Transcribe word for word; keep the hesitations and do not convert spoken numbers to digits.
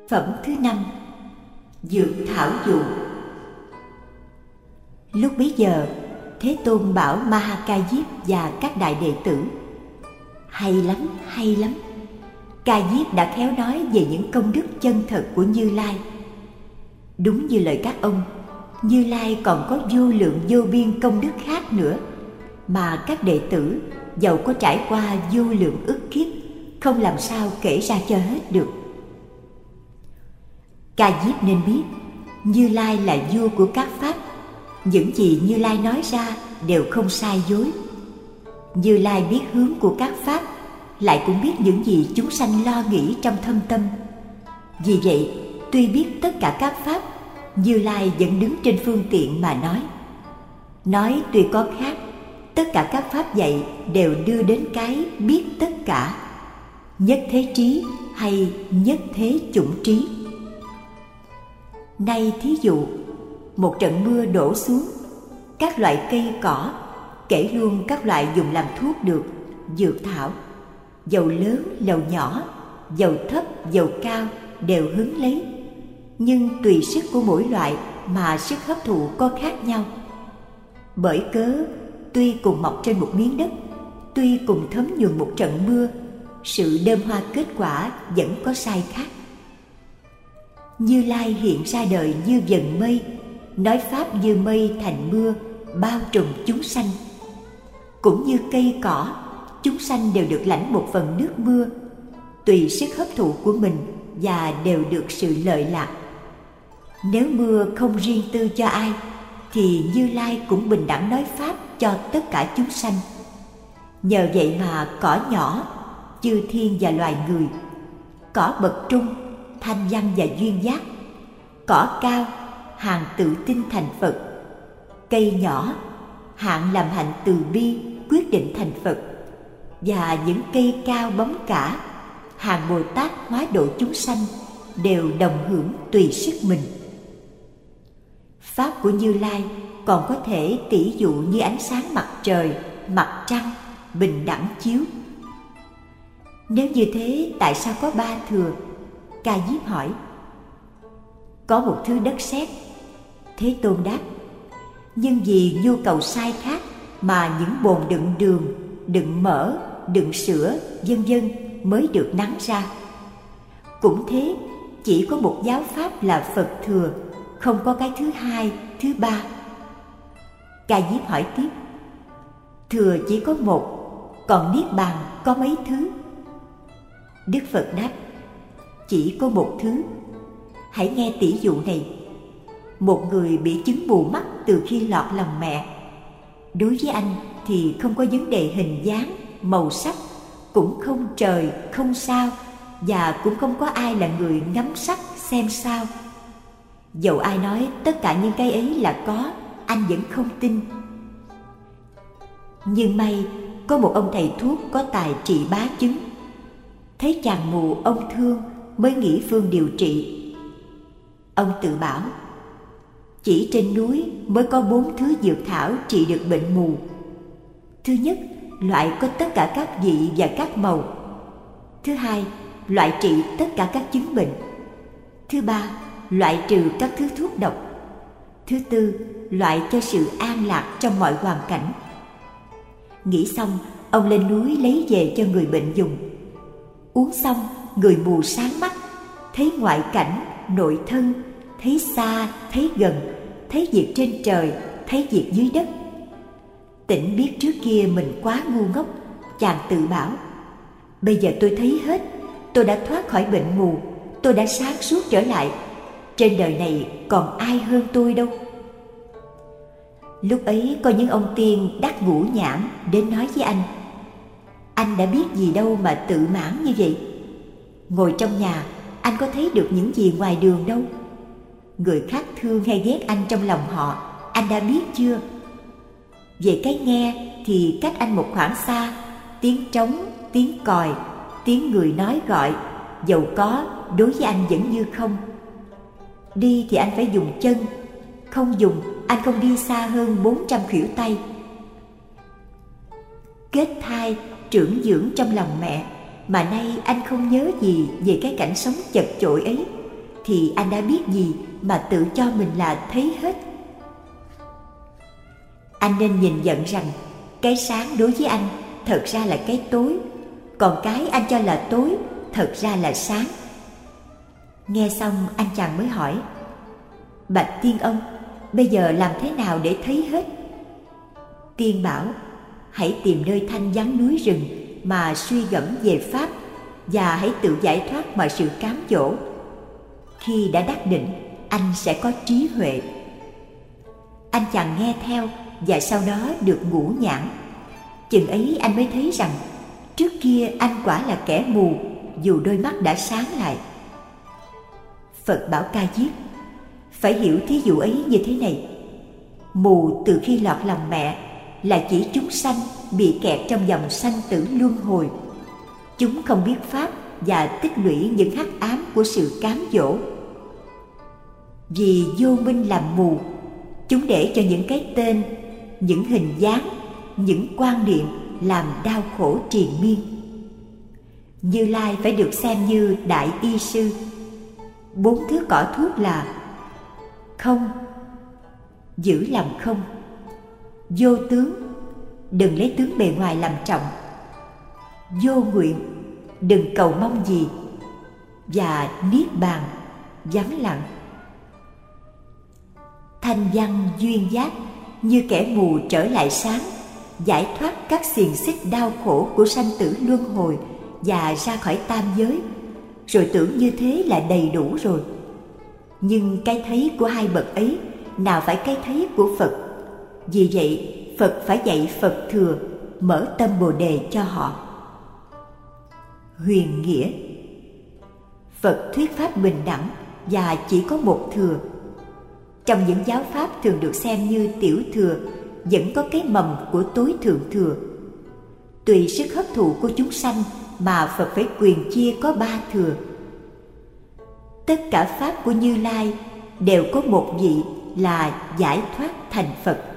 Phẩm thứ năm. Dược thảo dụ. Lúc bấy giờ, Thế Tôn bảo Ma Ha Ca Diếp và các đại đệ tử: Hay lắm, hay lắm. Ca Diếp đã khéo nói về những công đức chân thật của Như Lai. Đúng như lời các ông, Như Lai còn có vô lượng vô biên công đức khác nữa, mà các đệ tử dầu có trải qua vô lượng ức kiếp, không làm sao kể ra cho hết được. Ca Diếp nên biết, Như Lai là vua của các pháp. Những gì Như Lai nói ra đều không sai dối. Như Lai biết hướng của các pháp, lại cũng biết những gì chúng sanh lo nghĩ trong thâm tâm. Vì vậy, tuy biết tất cả các pháp, Như Lai vẫn đứng trên phương tiện mà nói. Nói tuy có khác, tất cả các pháp dạy đều đưa đến cái biết tất cả, nhất thế trí hay nhất thế chủng trí. Nay thí dụ, một trận mưa đổ xuống, các loại cây cỏ, kể luôn các loại dùng làm thuốc được, dược thảo, dầu lớn lầu nhỏ, dầu thấp dầu cao đều hứng lấy. Nhưng tùy sức của mỗi loại mà sức hấp thụ có khác nhau. Bởi cớ tuy cùng mọc trên một miếng đất, tuy cùng thấm nhuần một trận mưa, sự đơm hoa kết quả vẫn có sai khác. Như Lai hiện ra đời như dần mây, nói pháp như mây thành mưa, bao trùm chúng sanh. Cũng như cây cỏ, chúng sanh đều được lãnh một phần nước mưa, tùy sức hấp thụ của mình và đều được sự lợi lạc. Nếu mưa không riêng tư cho ai, thì Như Lai cũng bình đẳng nói pháp cho tất cả chúng sanh. Nhờ vậy mà cỏ nhỏ, chư thiên và loài người, cỏ bậc trung, thanh văn và duyên giác, cỏ cao, hàng tự tin thành Phật, cây nhỏ, hạng làm hạnh từ bi quyết định thành Phật, và những cây cao bóng cả, hàng Bồ Tát hóa độ chúng sanh, đều đồng hưởng tùy sức mình. Pháp của Như Lai còn có thể tỷ dụ như ánh sáng mặt trời, mặt trăng, bình đẳng chiếu. Nếu như thế, tại sao có ba thừa? Ca Diếp hỏi. Có một thứ đất sét. Thế Tôn đáp: nhưng vì nhu cầu sai khác mà những bồn đựng đường, đựng mỡ, đựng sữa, vân vân mới được nắng ra. Cũng thế, chỉ có một giáo pháp là Phật thừa, không có cái thứ hai, thứ ba. Ca Diếp hỏi tiếp: thừa chỉ có một, còn niết bàn có mấy thứ? Đức Phật đáp: chỉ có một thứ. Hãy nghe tỷ dụ này. Một người bị chứng mù mắt từ khi lọt lòng mẹ. Đối với anh thì không có vấn đề hình dáng, màu sắc, cũng không trời, không sao, và cũng không có ai là người ngắm sắc xem sao. Dẫu ai nói tất cả những cái ấy là có, anh vẫn không tin. Nhưng may có một ông thầy thuốc có tài trị bá chứng. Thấy chàng mù ông thương, mới nghĩ phương điều trị. Ông tự bảo: chỉ trên núi mới có bốn thứ dược thảo trị được bệnh mù. Thứ nhất, loại có tất cả các vị và các màu. Thứ hai, loại trị tất cả các chứng bệnh. Thứ ba, loại trừ các thứ thuốc độc. Thứ tư, loại cho sự an lạc trong mọi hoàn cảnh. Nghĩ xong, ông lên núi lấy về cho người bệnh dùng. Uống xong, người mù sáng mắt, thấy ngoại cảnh, nội thân, thấy xa, thấy gần, thấy việc trên trời, thấy việc dưới đất. Tỉnh biết trước kia mình quá ngu ngốc, chàng tự bảo: bây giờ tôi thấy hết, tôi đã thoát khỏi bệnh mù, tôi đã sáng suốt trở lại. Trên đời này còn ai hơn tôi đâu. Lúc ấy có những ông tiên đắc ngũ nhãn đến nói với anh: anh đã biết gì đâu mà tự mãn như vậy. Ngồi trong nhà, anh có thấy được những gì ngoài đường đâu. Người khác thương hay ghét anh trong lòng họ, anh đã biết chưa? Về cái nghe thì cách anh một khoảng xa, tiếng trống, tiếng còi, tiếng người nói gọi, dầu có, đối với anh vẫn như không. Đi thì anh phải dùng chân, không dùng, anh không đi xa hơn bốn trăm khuỷu tay. Kết thai, trưởng dưỡng trong lòng mẹ, mà nay anh không nhớ gì về cái cảnh sống chật chội ấy. thì anh đã biết gì mà tự cho mình là thấy hết? Anh nên nhìn nhận rằng cái sáng đối với anh thật ra là cái tối, còn cái anh cho là tối thật ra là sáng. Nghe xong anh chàng mới hỏi: Bạch Tiên ông, bây giờ làm thế nào để thấy hết? Tiên bảo: hãy tìm nơi thanh vắng núi rừng mà suy gẫm về Pháp, và hãy tự giải thoát mọi sự cám dỗ. Khi đã đắc định, anh sẽ có trí huệ. Anh chàng nghe theo và sau đó được ngũ nhãn. Chừng ấy anh mới thấy rằng trước kia anh quả là kẻ mù, dù đôi mắt đã sáng lại. Phật bảo Ca Diếp: phải hiểu thí dụ ấy như thế này. Mù từ khi lọt lòng mẹ là chỉ chúng sanh bị kẹt trong dòng sanh tử luân hồi. Chúng không biết Pháp và tích lũy những hắc ám của sự cám dỗ. Vì vô minh làm mù, chúng để cho những cái tên, những hình dáng, những quan niệm làm đau khổ triền miên. Như Lai phải được xem như đại y sư. Bốn thứ cỏ thuốc là không, giữ lòng không; vô tướng, đừng lấy tướng bề ngoài làm trọng; vô nguyện, đừng cầu mong gì; và niết bàn, vắng lặng. Thanh văn duyên giác, như kẻ mù trở lại sáng, giải thoát các xiềng xích đau khổ của sanh tử luân hồi và ra khỏi tam giới, rồi tưởng như thế là đầy đủ rồi. Nhưng cái thấy của hai bậc ấy nào phải cái thấy của Phật. Vì vậy Phật phải dạy Phật thừa, mở tâm Bồ Đề cho họ. Huyền nghĩa: Phật thuyết pháp bình đẳng và chỉ có một thừa. Trong những giáo pháp thường được xem như tiểu thừa, vẫn có cái mầm của tối thượng thừa. Tùy sức hấp thụ của chúng sanh mà Phật phải quyền chia có ba thừa. Tất cả pháp của Như Lai đều có một vị là giải thoát thành Phật.